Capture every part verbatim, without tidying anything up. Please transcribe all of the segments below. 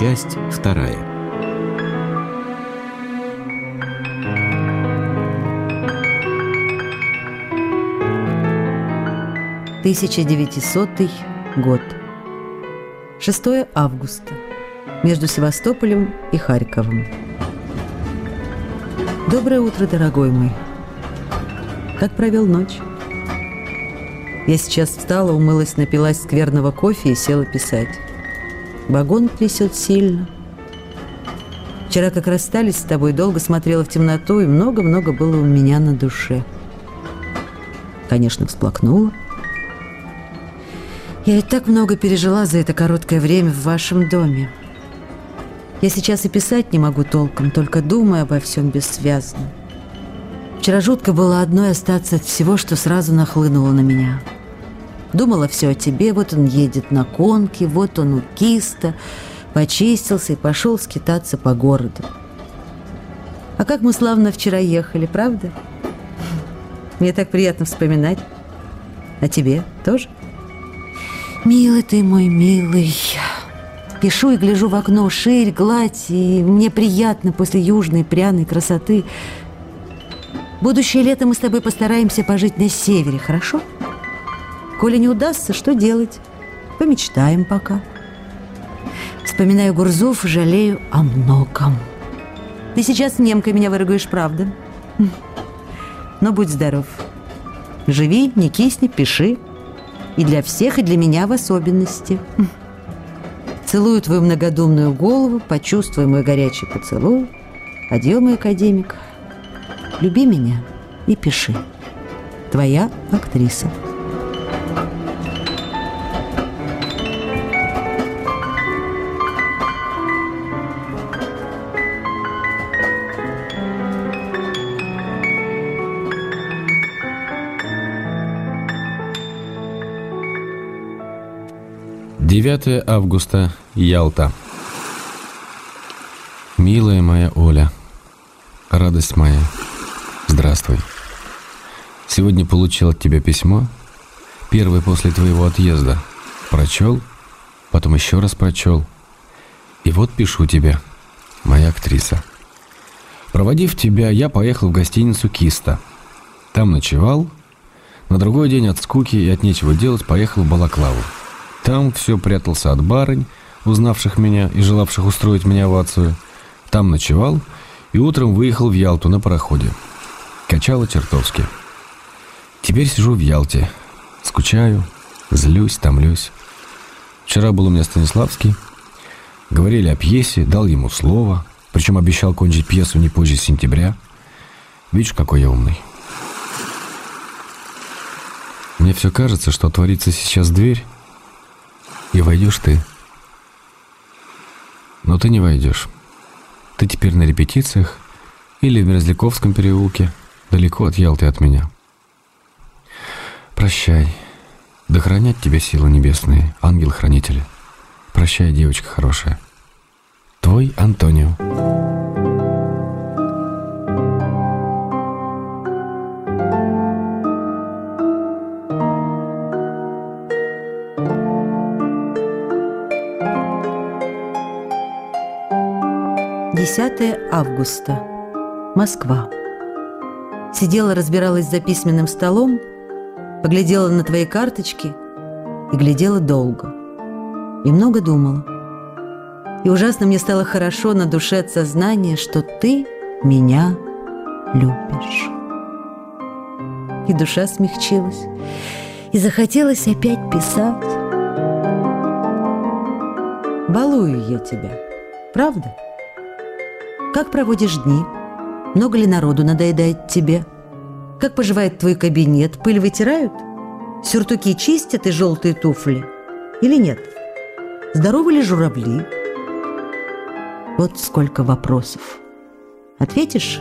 Часть вторая. тысяча девятисотый год. шестое августа. Между Севастополем и Харьковом. Доброе утро, дорогой мой. Как провел ночь? Я сейчас встала, умылась, напилась скверного кофе и села писать. Вагон трясет сильно. Вчера, как расстались с тобой, долго смотрела в темноту, и много-много было у меня на душе. Конечно, всплакнула. Я ведь так много пережила за это короткое время в вашем доме. Я сейчас и писать не могу толком, только думаю обо всем бессвязно. Вчера жутко было одной остаться от всего, что сразу нахлынуло на меня. Думала все о тебе, вот он едет на конке, вот он у киста, почистился и пошел скитаться по городу. А как мы славно вчера ехали, правда? Мне так приятно вспоминать. А тебе тоже? Милый ты мой, милый. Пишу и гляжу в окно, ширь, гладь, и мне приятно после южной пряной красоты. Будущее лето мы с тобой постараемся пожить на севере, хорошо? Коли не удастся, что делать? Помечтаем пока. Вспоминаю Гурзуф, жалею о многом. Ты сейчас немкой меня выругаешь, правда? Но будь здоров. Живи, не кисни, пиши. И для всех, и для меня в особенности. Целую твою многодумную голову, почувствуй мой горячий поцелуй. Адьё, мой академик. Люби меня и пиши. Твоя актриса. девятое августа. Ялта. Милая моя Оля, радость моя, здравствуй. Сегодня получил от тебя письмо, первое после твоего отъезда. Прочел, потом еще раз прочел. И вот пишу тебе, моя актриса. Проводив тебя, я поехал в гостиницу «Киста». Там ночевал. На другой день от скуки и от нечего делать поехал в Балаклаву. Там все прятался от барынь, узнавших меня и желавших устроить меня овацию. Там ночевал и утром выехал в Ялту на пароходе. Качало чертовски. Теперь сижу в Ялте. Скучаю, злюсь, томлюсь. Вчера был у меня Станиславский. Говорили о пьесе, дал ему слово. Причем обещал кончить пьесу не позже сентября. Видишь, какой я умный. Мне все кажется, что отворится сейчас дверь, и войдешь ты. Но ты не войдешь. Ты теперь на репетициях или в Мерзляковском переулке, далеко от Ялты от меня. Прощай. Да хранят тебя силы небесные, ангел-хранитель. Прощай, девочка хорошая. Твой Антонио. десятое августа. Москва. Сидела, разбиралась за письменным столом, поглядела на твои карточки и глядела долго. И много думала. И ужасно мне стало хорошо на душе от сознания, что ты меня любишь. И душа смягчилась, и захотелось опять писать. Балую я тебя, правда? Как проводишь дни? Много ли народу надоедает тебе? Как поживает твой кабинет? Пыль вытирают? Сюртуки чистят и желтые туфли? Или нет? Здоровы ли журавли? Вот сколько вопросов. Ответишь?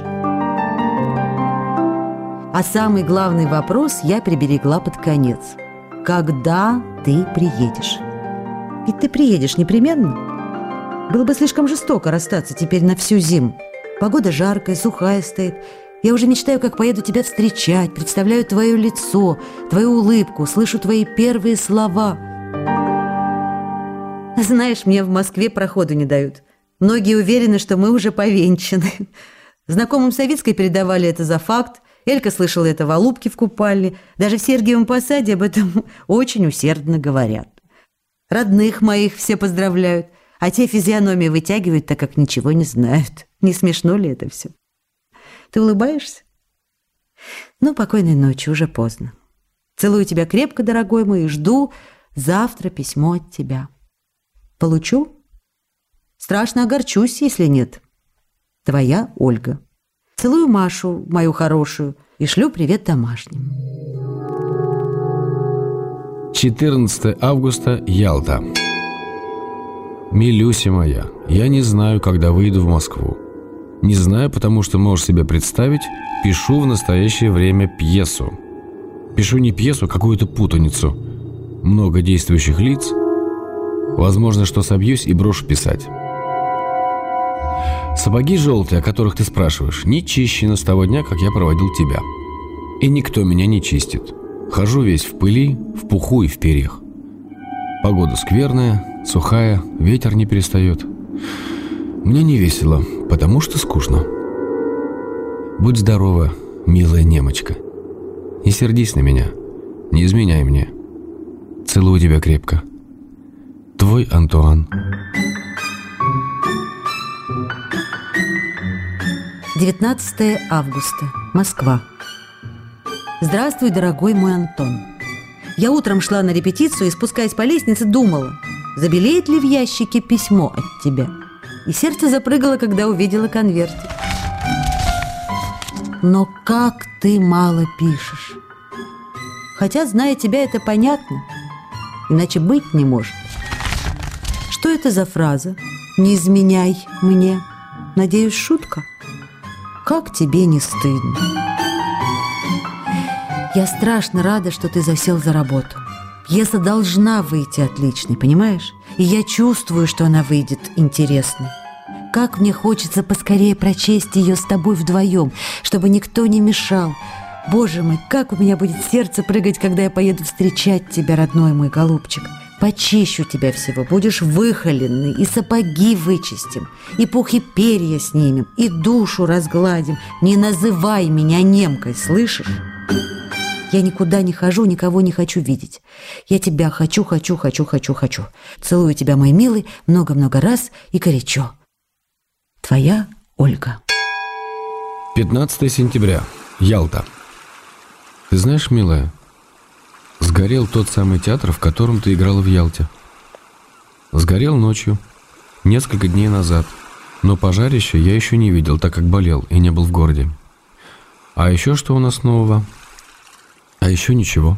А самый главный вопрос я приберегла под конец. Когда ты приедешь? Ведь ты приедешь непременно. Было бы слишком жестоко расстаться теперь на всю зиму. Погода жаркая, сухая стоит. Я уже мечтаю, как поеду тебя встречать, представляю твое лицо, твою улыбку, слышу твои первые слова. Знаешь, мне в Москве проходу не дают. Многие уверены, что мы уже повенчаны. Знакомым Савицкой передавали это за факт. Элька слышала это в Алубке в купальне. Даже в Сергиевом Посаде об этом очень усердно говорят. Родных моих все поздравляют, а те физиономии вытягивают, так как ничего не знают. Не смешно ли это все? Ты улыбаешься? Ну, покойной ночи, уже поздно. Целую тебя крепко, дорогой мой, и жду завтра письмо от тебя. Получу? Страшно огорчусь, если нет. Твоя Ольга. Целую Машу, мою хорошую, и шлю привет домашним. четырнадцатое августа, Ялта. Милюся моя, я не знаю, когда выйду в Москву. Не знаю, потому что, можешь себе представить, пишу в настоящее время пьесу. Пишу не пьесу, а какую-то путаницу. Много действующих лиц. Возможно, что собьюсь и брошу писать. Сапоги желтые, о которых ты спрашиваешь, не чищены с того дня, как я проводил тебя. И никто меня не чистит. Хожу весь в пыли, в пуху и в перьях. Погода скверная, сухая, ветер не перестает. Мне не весело, потому что скучно. Будь здорова, милая немочка. Не сердись на меня, не изменяй мне. Целую тебя крепко. Твой Антуан. девятнадцатое августа. Москва. Здравствуй, дорогой мой Антон. Я утром шла на репетицию и, спускаясь по лестнице, думала, забелеет ли в ящике письмо от тебя. И сердце запрыгало, когда увидела конвертик. Но как ты мало пишешь. Хотя, зная тебя, это понятно. Иначе быть не может. Что это за фраза? «Не изменяй мне». Надеюсь, шутка? Как тебе не стыдно? Я страшно рада, что ты засел за работу. Пьеса должна выйти отличной, понимаешь? И я чувствую, что она выйдет интересной. Как мне хочется поскорее прочесть ее с тобой вдвоем, чтобы никто не мешал. Боже мой, как у меня будет сердце прыгать, когда я поеду встречать тебя, родной мой голубчик. Почищу тебя всего, будешь выхоленный, и сапоги вычистим, и пух и перья снимем, и душу разгладим. Не называй меня немкой, слышишь? Я никуда не хожу, никого не хочу видеть. Я тебя хочу, хочу, хочу, хочу, хочу. Целую тебя, мой милый, много-много раз и горячо. Твоя Ольга. пятнадцатое сентября, Ялта. Ты знаешь, милая, сгорел тот самый театр, в котором ты играла в Ялте. Сгорел ночью, несколько дней назад. Но пожарища я еще не видел, так как болел и не был в городе. А еще что у нас нового? А еще ничего.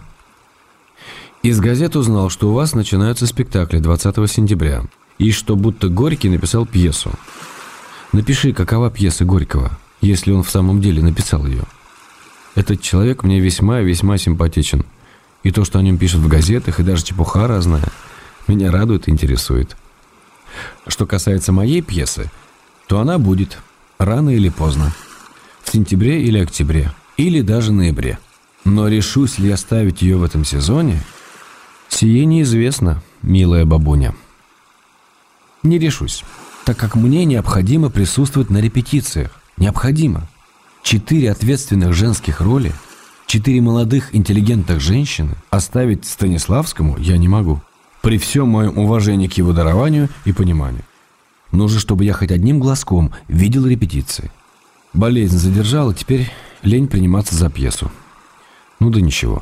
Из газет узнал, что у вас начинаются спектакли двадцатого сентября, и что будто Горький написал пьесу. Напиши, какова пьеса Горького, если он в самом деле написал ее. Этот человек мне весьма и весьма симпатичен. И то, что о нем пишут в газетах, и даже чепуха разная, меня радует и интересует. Что касается моей пьесы, то она будет рано или поздно. В сентябре или октябре, или даже ноябре. Но решусь ли я ставить ее в этом сезоне, сие неизвестно, милая бабуня. Не решусь, так как мне необходимо присутствовать на репетициях. Необходимо. Четыре ответственных женских роли, четыре молодых интеллигентных женщины оставить Станиславскому я не могу. При всем моем уважении к его дарованию и пониманию. Нужно, чтобы я хоть одним глазком видел репетиции. Болезнь задержала, теперь лень приниматься за пьесу. Ну да ничего.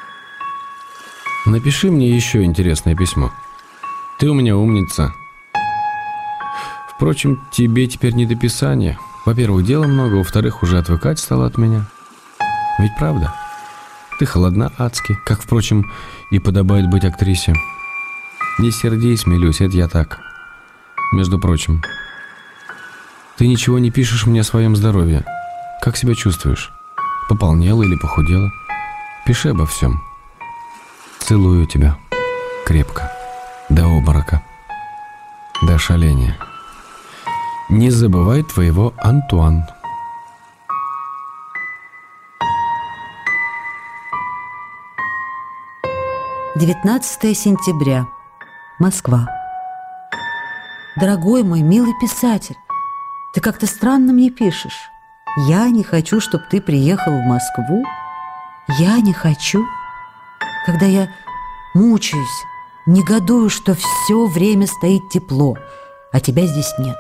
Напиши мне еще интересное письмо. Ты у меня умница. Впрочем, тебе теперь не до писания. Во-первых, дела много, во-вторых, уже отвыкать стало от меня. Ведь правда? Ты холодна адски, как, впрочем, и подобает быть актрисе. Не сердись, милюсь, это я так. Между прочим, ты ничего не пишешь мне о своем здоровье. Как себя чувствуешь? Пополнела или похудела? Пиши обо всем. Целую тебя крепко, до обморока, до шаления. Не забывай твоего Антуан. девятнадцатое сентября. Москва. Дорогой мой милый писатель, ты как-то странно мне пишешь. Я не хочу, чтобы ты приехал в Москву. Я не хочу. Когда я мучаюсь, негодую, что все время стоит тепло, а тебя здесь нет.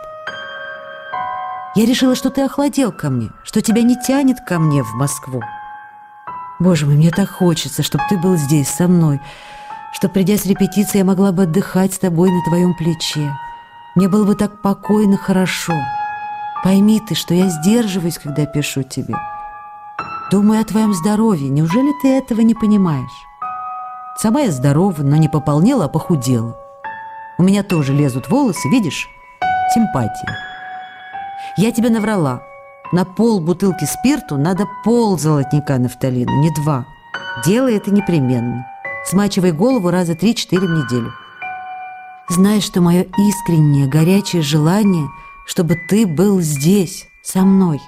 Я решила, что ты охладел ко мне, что тебя не тянет ко мне в Москву. Боже мой, мне так хочется, чтобы ты был здесь со мной, чтобы, придя с репетиции, я могла бы отдыхать с тобой на твоем плече. Мне было бы так покойно, хорошо. Пойми ты, что я сдерживаюсь, когда пишу тебе. Думаю о твоем здоровье. Неужели ты этого не понимаешь? Сама я здорова, но не пополнела, а похудела. У меня тоже лезут волосы, видишь? Симпатия. Я тебе наврала. На пол бутылки спирту надо пол золотника нафталина, не два. Делай это непременно. Смачивай голову раза три-четыре в неделю. Знай, что мое искреннее, горячее желание, чтобы ты был здесь, со мной.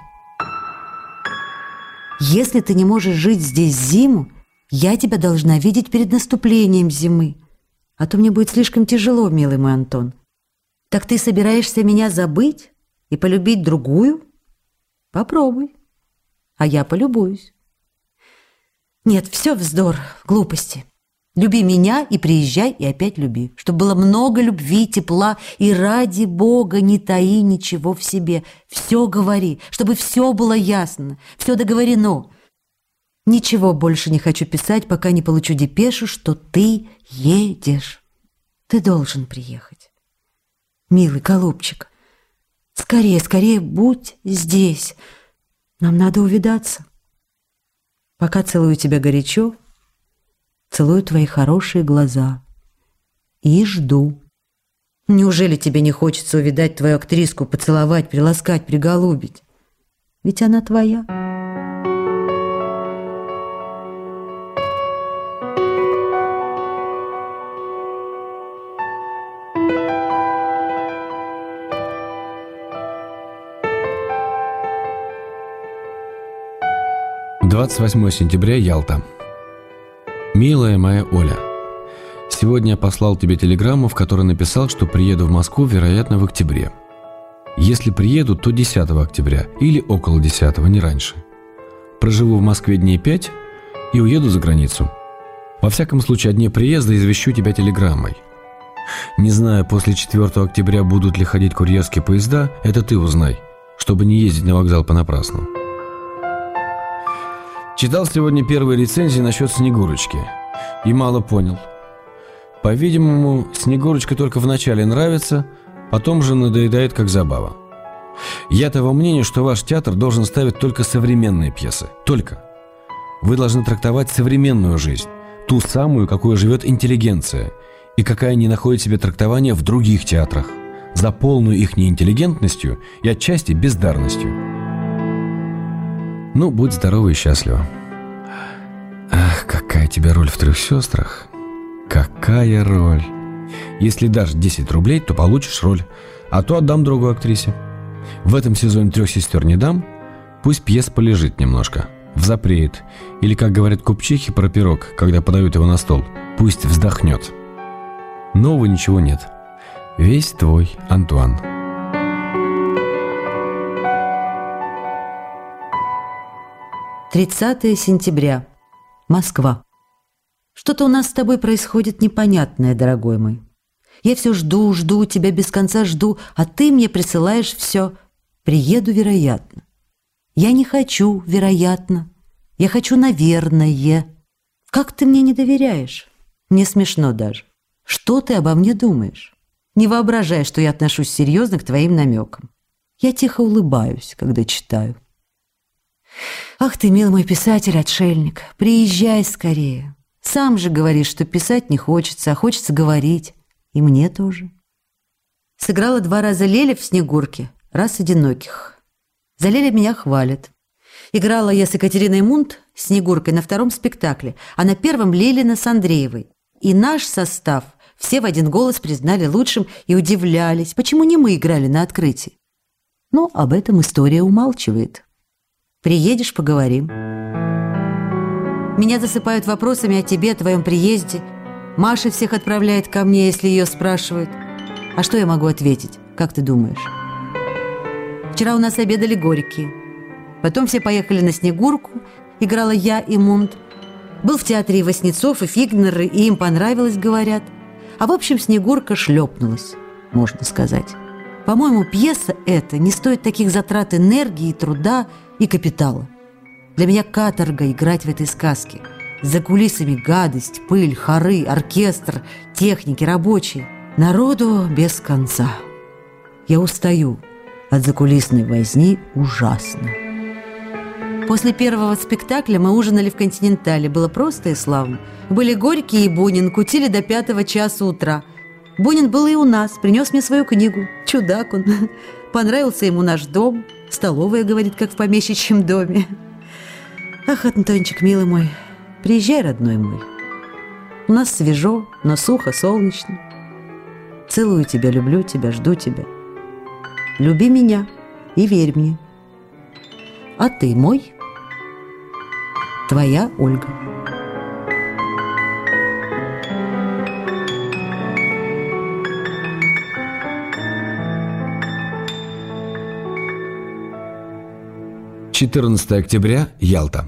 Если ты не можешь жить здесь зиму, я тебя должна видеть перед наступлением зимы. А то мне будет слишком тяжело, милый мой Антон. Так ты собираешься меня забыть и полюбить другую? Попробуй, а я полюбуюсь. Нет, все вздор, глупости. Люби меня и приезжай, и опять люби. Чтобы было много любви, тепла, и ради Бога не таи ничего в себе. Все говори, чтобы все было ясно, все договорено. Ничего больше не хочу писать, пока не получу депешу, что ты едешь. Ты должен приехать. Милый голубчик, скорее, скорее будь здесь. Нам надо увидаться. Пока целую тебя горячо, целую твои хорошие глаза и жду. Неужели тебе не хочется увидать твою актриску, поцеловать, приласкать, приголубить? Ведь она твоя. двадцать восьмое сентября, Ялта. Милая моя Оля, сегодня я послал тебе телеграмму, в которой написал, что приеду в Москву, вероятно, в октябре. Если приеду, то десятого октября или около десятого, не раньше. Проживу в Москве дней пять и уеду за границу. Во всяком случае, о дне приезда извещу тебя телеграммой. Не знаю, после четвёртого октября будут ли ходить курьерские поезда, это ты узнай, чтобы не ездить на вокзал понапрасну. Читал сегодня первые рецензии насчет Снегурочки и мало понял. По-видимому, Снегурочка только вначале нравится, потом же надоедает как забава. Я того мнения, что ваш театр должен ставить только современные пьесы. Только. Вы должны трактовать современную жизнь, ту самую, какой живет интеллигенция, и какая не находит себе трактования в других театрах, за полную их неинтеллигентностью и отчасти бездарностью. Ну, будь здорова и счастлива. Ах, какая тебе роль в «Трех сестрах». Какая роль. Если дашь десять рублей, то получишь роль, а то отдам другой актрисе. В этом сезоне «Трех сестер» не дам, пусть пьеса полежит немножко, взапреет. Или, как говорят купчихи про пирог, когда подают его на стол, пусть вздохнет. Нового ничего нет. Весь твой Антуан. тридцатое сентября. Москва. Что-то у нас с тобой происходит непонятное, дорогой мой. Я все жду, жду, тебя без конца жду, а ты мне присылаешь все «приеду, вероятно». Я не хочу, вероятно. Я хочу, наверное. Как ты мне не доверяешь? Мне смешно даже. Что ты обо мне думаешь? Не воображай, что я отношусь серьезно к твоим намекам. Я тихо улыбаюсь, когда читаю. Ах ты, милый мой писатель-отшельник, приезжай скорее. Сам же говоришь, что писать не хочется, а хочется говорить. И мне тоже. Сыграла два раза Леля в «Снегурке», раз «Одиноких». За Леля меня хвалят. Играла я с Екатериной Мунт, Снегуркой, на втором спектакле, а на первом Лелина с Андреевой. И наш состав все в один голос признали лучшим и удивлялись, почему не мы играли на открытии. Но об этом история умалчивает. Приедешь — поговорим. Меня засыпают вопросами о тебе, о твоем приезде. Маша всех отправляет ко мне, если ее спрашивают. А что я могу ответить? Как ты думаешь? Вчера у нас обедали горькие. Потом все поехали на Снегурку. Играла я и Мунт. Был в театре и Васнецов, и Фигнер, и им понравилось, говорят. А в общем, Снегурка шлепнулась, можно сказать. По-моему, пьеса эта не стоит таких затрат энергии, труда и капитала. Для меня каторга играть в этой сказке. За кулисами гадость, пыль, хоры, оркестр, техники, рабочие. Народу без конца. Я устаю от закулисной возни ужасно. После первого спектакля мы ужинали в «Континентале». Было просто и славно. Были Горький и Бунин, кутили до пятого часа утра. Бунин был и у нас, принес мне свою книгу. Чудак он. Понравился ему наш дом. Столовая, говорит, как в помещичьем доме. Ах, Антончик, милый мой, приезжай, родной мой. У нас свежо, но сухо, солнечно. Целую тебя, люблю тебя, жду тебя. Люби меня и верь мне. А ты мой? Твоя Ольга. четырнадцатое октября, Ялта.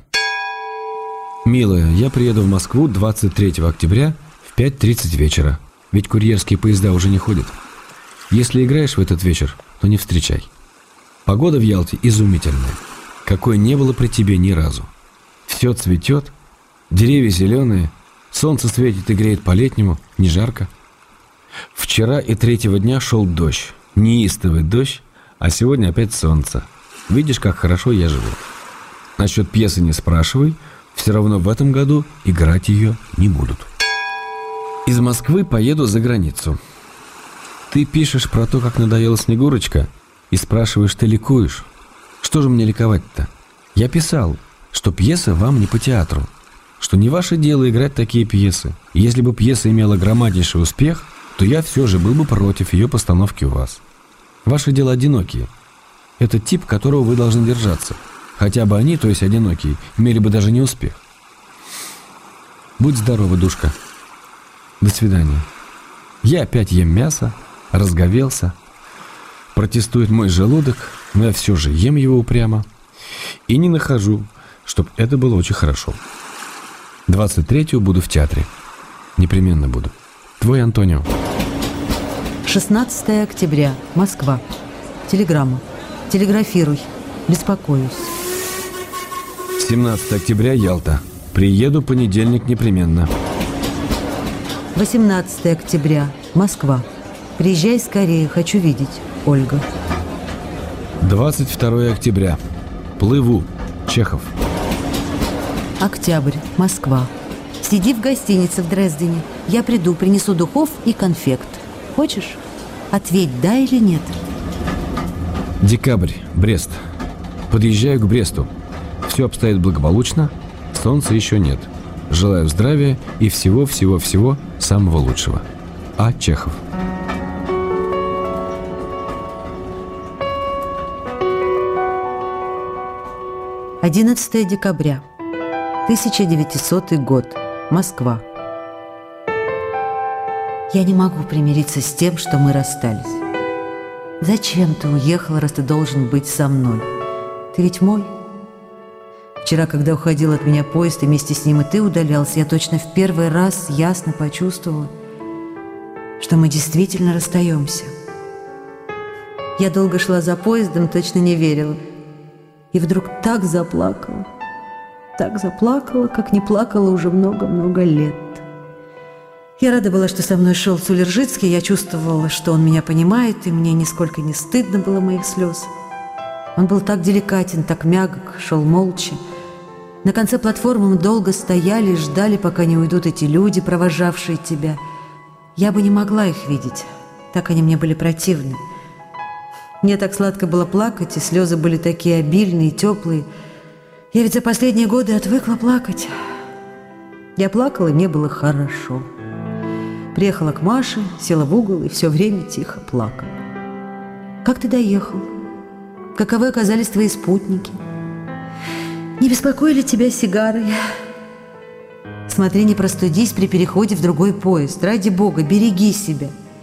Милая, я приеду в Москву двадцать третьего октября в пять тридцать вечера, ведь курьерские поезда уже не ходят. Если играешь в этот вечер, то не встречай. Погода в Ялте изумительная, какой не было при тебе ни разу. Все цветет, деревья зеленые, солнце светит и греет по-летнему, не жарко. Вчера и третьего дня шел дождь, неистовый дождь, а сегодня опять солнце. Видишь, как хорошо я живу. Насчет пьесы не спрашивай, все равно в этом году играть ее не будут. Из Москвы поеду за границу. Ты пишешь про то, как надоела Снегурочка, и спрашиваешь, ты ликуешь. Что же мне ликовать-то? Я писал, что пьеса вам не по театру, что не ваше дело играть такие пьесы. И если бы пьеса имела громаднейший успех, то я все же был бы против ее постановки у вас. Ваше дело одинокие. Это тип, которого вы должны держаться. Хотя бы они, то есть одинокие, имели бы даже не успех. Будь здорова, душка. До свидания. Я опять ем мясо, разговелся. Протестует мой желудок, но я все же ем его упрямо. И не нахожу, чтобы это было очень хорошо. двадцать третьего буду в театре. Непременно буду. Твой Антонио. шестнадцатое октября, Москва. Телеграмма. Телеграфируй. Беспокоюсь. семнадцатое октября, Ялта. Приеду понедельник непременно. восемнадцатое октября, Москва. Приезжай скорее, хочу видеть. Ольга. двадцать второе октября. Плыву. Чехов. Октябрь, Москва. Сиди в гостинице в Дрездене. Я приду, принесу духов и конфект. Хочешь? Ответь, да или нет. Декабрь, Брест. Подъезжаю к Бресту. Все обстоит благополучно, солнца еще нет. Желаю здравия и всего-всего-всего самого лучшего. А. Чехов. одиннадцатое декабря. тысяча девятисотый год. Москва. Я не могу примириться с тем, что мы расстались. Зачем ты уехал, раз ты должен быть со мной? Ты ведь мой. Вчера, когда уходил от меня поезд, и вместе с ним и ты удалялся, я точно в первый раз ясно почувствовала, что мы действительно расстаемся. Я долго шла за поездом, точно не верила. И вдруг так заплакала, так заплакала, как не плакала уже много-много лет. Я рада была, что со мной шел Сулержицкий, я чувствовала, что он меня понимает, и мне нисколько не стыдно было моих слез. Он был так деликатен, так мягок, шел молча. На конце платформы мы долго стояли и ждали, пока не уйдут эти люди, провожавшие тебя. Я бы не могла их видеть, так они мне были противны. Мне так сладко было плакать, и слезы были такие обильные и теплые. Я ведь за последние годы отвыкла плакать. Я плакала, и мне было хорошо. Приехала к Маше, села в угол и все время тихо плакала. Как ты доехал? Каковы оказались твои спутники? Не беспокоили тебя сигары? Смотри, не простудись при переходе в другой поезд. Ради Бога, береги себя.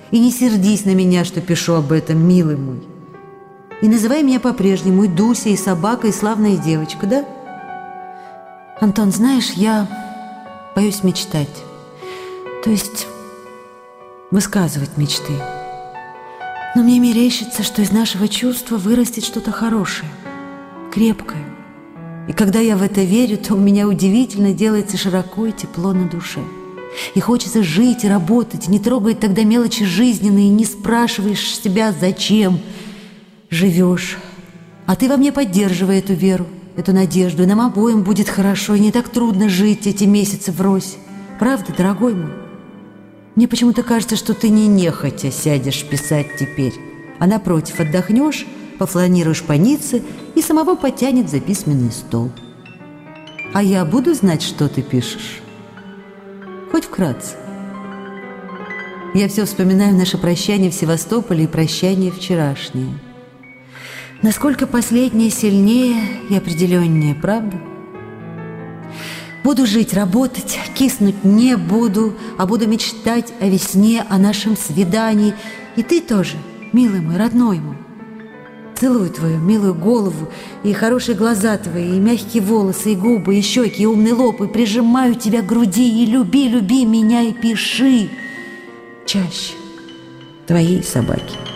И не сердись на меня, что пишу об этом, милый мой. И называй меня по-прежнему и Дуся, и собака, и славная девочка, да? Антон, знаешь, я боюсь мечтать. То есть высказывать мечты. Но мне мерещится, что из нашего чувства вырастет что-то хорошее, крепкое. И когда я в это верю, то у меня удивительно делается широко и тепло на душе. И хочется жить и работать, не трогать тогда мелочи жизненные, не спрашиваешь себя, зачем живешь. А ты во мне поддерживай эту веру, эту надежду, и нам обоим будет хорошо, и не так трудно жить эти месяцы врозь. Правда, дорогой мой? Мне почему-то кажется, что ты не нехотя сядешь писать теперь, а напротив отдохнешь, пофланируешь по Ницце и самого потянет за письменный стол. А я буду знать, что ты пишешь? Хоть вкратце. Я все вспоминаю наше прощание в Севастополе и прощание вчерашнее. Насколько последнее сильнее и определеннее, правда? Буду жить, работать, киснуть не буду, а буду мечтать о весне, о нашем свидании. И ты тоже, милый мой, родной мой. Целую твою милую голову, и хорошие глаза твои, и мягкие волосы, и губы, и щеки, и умный лоб, и прижимаю тебя к груди, и люби, люби меня, и пиши чаще. Твоей собаки.